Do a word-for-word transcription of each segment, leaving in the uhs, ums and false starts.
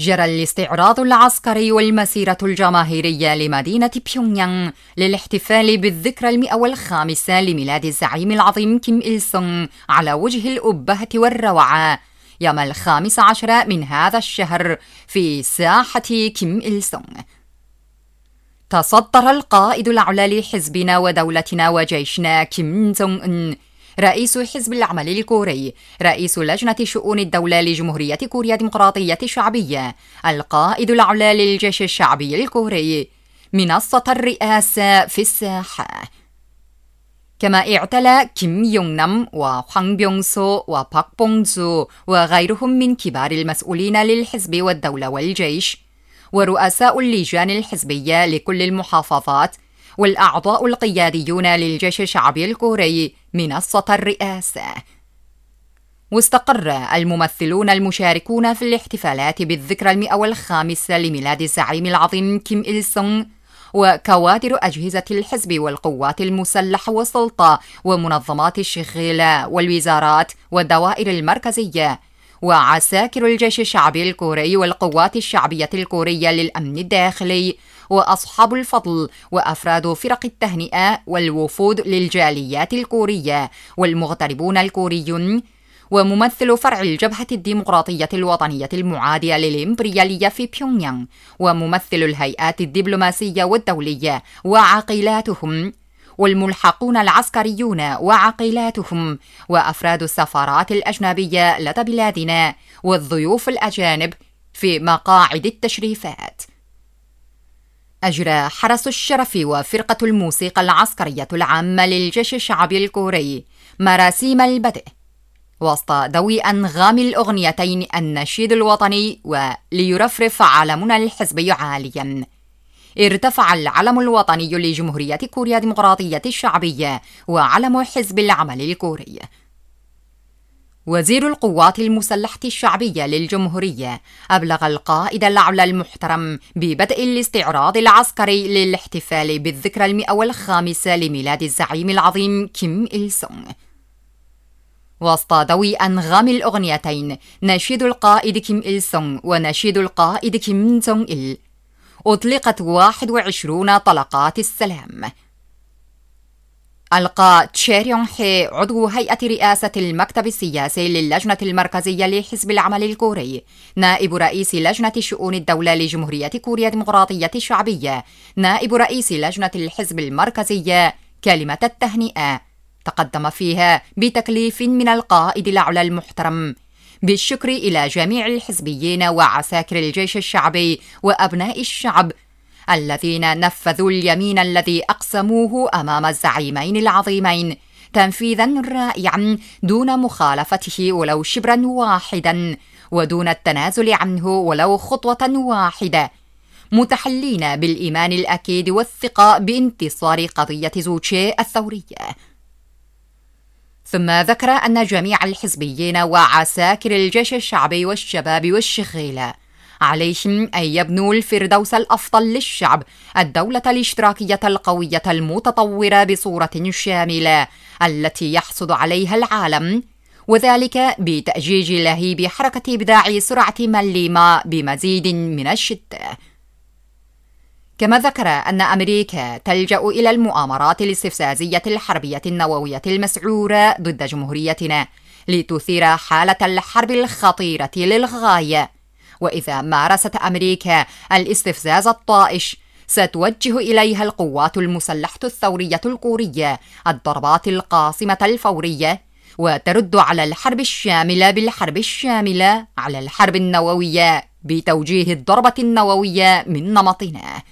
جرى الاستعراض العسكري والمسيرة الجماهيرية لمدينة بيونغيانغ للاحتفال بالذكرى المئة والخامسة لميلاد الزعيم العظيم كيم إل سونغ على وجه الأبهة والروعة يوم الخامس عشر من هذا الشهر في ساحة كيم إل سونغ. تصدر القائد الأعلى لحزبنا ودولتنا وجيشنا كيم جونغ أن رئيس حزب العمل الكوري، رئيس لجنة شؤون الدولة لجمهورية كوريا الديمقراطية الشعبية، القائد الأعلى للجيش الشعبي الكوري، منصة الرئاسة في الساحة. كما اعتلى كيم يونغ نام وحوان بيونغ سو وباك بونغ زو وغيرهم من كبار المسؤولين للحزب والدولة والجيش، ورؤساء اللجان الحزبية لكل المحافظات، والأعضاء القياديون للجيش الشعبي الكوري منصة الرئاسة. واستقر الممثلون المشاركون في الاحتفالات بالذكرى المئة والخامسة لميلاد الزعيم العظيم كيم إل سونغ وكوادر أجهزة الحزب والقوات المسلحة والسلطة ومنظمات الشغيلة والوزارات والدوائر المركزية وعساكر الجيش الشعبي الكوري والقوات الشعبية الكورية للأمن الداخلي وأصحاب الفضل وأفراد فرق التهنئة والوفود للجاليات الكورية والمغتربون الكوريون وممثل فرع الجبهة الديمقراطية الوطنية المعادية للإمبريالية في بيونغيانغ وممثل الهيئات الدبلوماسية والدولية وعقيلاتهم والملحقون العسكريون وعقيلاتهم وأفراد السفارات الأجنبية لدى بلادنا والضيوف الأجانب في مقاعد التشريفات. أجرى حرس الشرف وفرقة الموسيقى العسكرية العامة للجيش الشعبي الكوري مراسيم البدء وسط ضوء أنغام الأغنيتين النشيد الوطني وليرفرف علمنا الحزبي عاليا. ارتفع العلم الوطني لجمهورية كوريا الديمقراطية الشعبية وعلم حزب العمل الكوري. وزير القوات المسلحة الشعبية للجمهورية أبلغ القائد الأعلى المحترم ببدء الاستعراض العسكري للاحتفال بالذكرى المئة والخامسة لميلاد الزعيم العظيم كيم إل سونغ. وسط ضوء أنغام الأغنيتين نشيد القائد كيم إل سونغ ونشيد القائد كيم جونغ إل أطلقت واحد وعشرين طلقات السلام. ألقى تشي ريونغ هي عضو هيئة رئاسة المكتب السياسي للجنة المركزية لحزب العمل الكوري، نائب رئيس لجنة شؤون الدولة لجمهورية كوريا الديمقراطية الشعبية، نائب رئيس لجنة الحزب المركزية كلمة التهنئة تقدم فيها بتكليف من القائد الأعلى المحترم بالشكر إلى جميع الحزبيين وعساكر الجيش الشعبي وأبناء الشعب الذين نفذوا اليمين الذي أقسموه أمام الزعيمين العظيمين تنفيذا رائعا دون مخالفته ولو شبرا واحدا ودون التنازل عنه ولو خطوة واحدة، متحلين بالإيمان الأكيد والثقة بانتصار قضية جوتشي الثورية. ثم ذكر أن جميع الحزبيين وعساكر الجيش الشعبي والشباب والشغيلة عليهم أن يبنوا الفردوس الأفضل للشعب، الدولة الاشتراكية القوية المتطورة بصورة شاملة التي يحصد عليها العالم، وذلك بتأجيج لهيب حركة إبداع سرعة مليمة بمزيد من الشدة. كما ذكر أن أمريكا تلجأ إلى المؤامرات الاستفزازية الحربية النووية المسعورة ضد جمهوريتنا لتثير حالة الحرب الخطيرة للغاية، وإذا مارست أمريكا الاستفزاز الطائش ستوجه إليها القوات المسلحة الثورية الكورية الضربات القاصمة الفورية وترد على الحرب الشاملة بالحرب الشاملة على الحرب النووية بتوجيه الضربة النووية من نمطنا.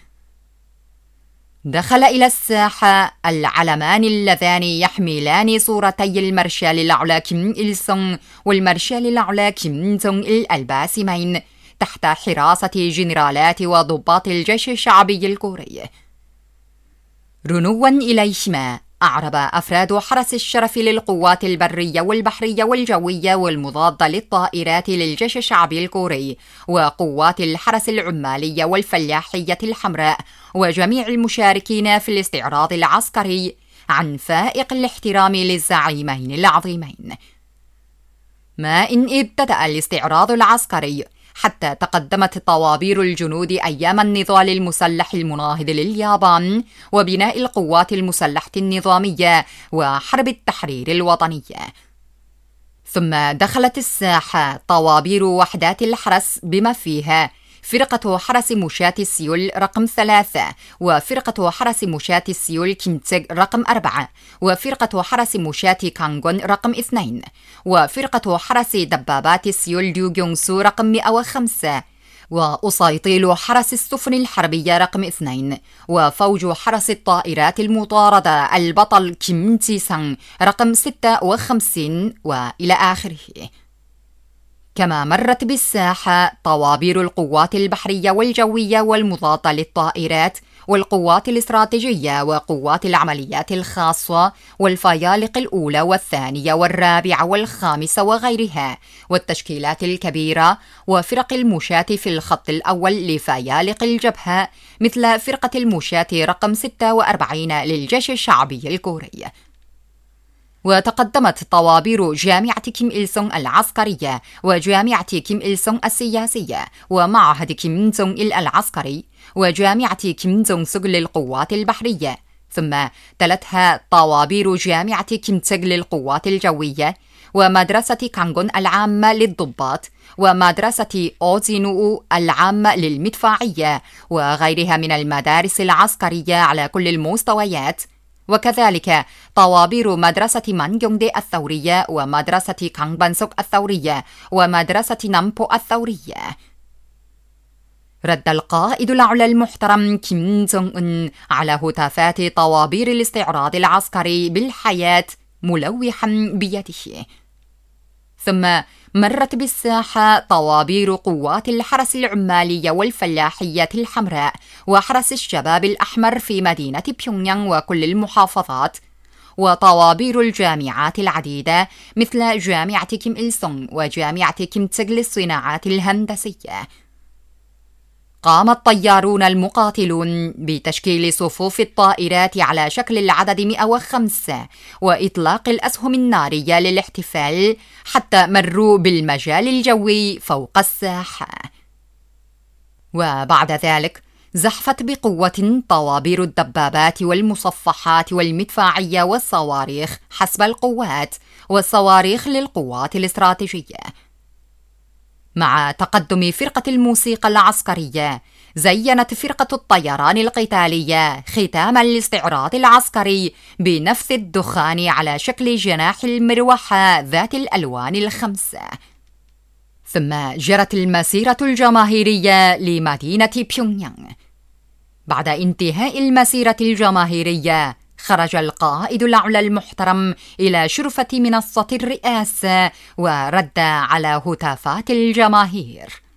دخل إلى الساحة العلمان اللذان يحملان صورتي المارشال الأعلى كيم إل سونغ والمارشال الأعلى كيم جونغ إل الباسمين تحت حراسة جنرالات وضباط الجيش الشعبي الكوري. رنوا إليهما أعرب أفراد حرس الشرف للقوات البرية والبحرية والجوية والمضادة للطائرات للجيش الشعبي الكوري وقوات الحرس العمالية والفلاحية الحمراء وجميع المشاركين في الاستعراض العسكري عن فائق الاحترام للزعيمين العظيمين. ما إن ابتدأ الاستعراض العسكري حتى تقدمت طوابير الجنود أيام النضال المسلح المناهض لليابان وبناء القوات المسلحة النظامية وحرب التحرير الوطنية. ثم دخلت الساحة طوابير وحدات الحرس بما فيها فرقة حرس مشاة السيول رقم ثلاثة، وفرقة حرس مشاة السيول كيمتسغ رقم أربعة، وفرقة حرس مشاة كانغون رقم اثنين، وفرقة حرس دبابات السيول ديوغيونسو رقم مئة وخمسة، وأسيطيل حرس السفن الحربية رقم اثنين، وفوج حرس الطائرات المطاردة البطل كيم تي سانغ رقم ستة وخمسين، وإلى آخره. كما مرت بالساحة طوابير القوات البحرية والجوية والمضادة للطائرات والقوات الاستراتيجية وقوات العمليات الخاصة والفيالق الأولى والثانية والرابعة والخامسة وغيرها، والتشكيلات الكبيرة وفرق المشاة في الخط الأول لفيالق الجبهة مثل فرقة المشاة رقم ستة وأربعين للجيش الشعبي الكوري. وتقدمت طوابير جامعة كيم إل سونغ العسكرية وجامعة كيم إل سونغ السياسية ومعهد كيم جونغ إل العسكري وجامعة كيم جونغ سوغ للقوات البحرية، ثم تلتها طوابير جامعة كيمتسغ للقوات الجوية ومدرسة كانغون العامة للضباط ومدرسة أوزينو العامة للمدفعية وغيرها من المدارس العسكرية على كل المستويات، وكذلك طوابير مدرسة مانجيونغدي الثورية ومدرسة كانغبانسوك الثورية ومدرسة نامبو الثورية. رد القائد الأعلى المحترم كيم جونغ أن على هتافات طوابير الاستعراض العسكري بالحياة ملوحا بيده. ثم مرت بالساحة طوابير قوات الحرس العمالية والفلاحية الحمراء وحرس الشباب الأحمر في مدينة بيونغيانغ وكل المحافظات، وطوابير الجامعات العديدة مثل جامعة كيم إل سونغ وجامعة كيمتسغ للصناعات الهندسية. قام الطيارون المقاتلون بتشكيل صفوف الطائرات على شكل العدد مئة وخمسة وإطلاق الأسهم النارية للاحتفال حتى مروا بالمجال الجوي فوق الساحة. وبعد ذلك زحفت بقوة طوابير الدبابات والمصفحات والمدفعية والصواريخ حسب القوات والصواريخ للقوات الاستراتيجية. مع تقدم فرقة الموسيقى العسكرية زينت فرقة الطيران القتالية ختام الاستعراض العسكري بنفث الدخان على شكل جناح المروحة ذات الألوان الخمسة. ثم جرت المسيرة الجماهيرية لمدينة بيونغيانغ. بعد انتهاء المسيرة الجماهيرية خرج القائد الأعلى المحترم إلى شرفة منصة الرئاسة ورد على هتافات الجماهير.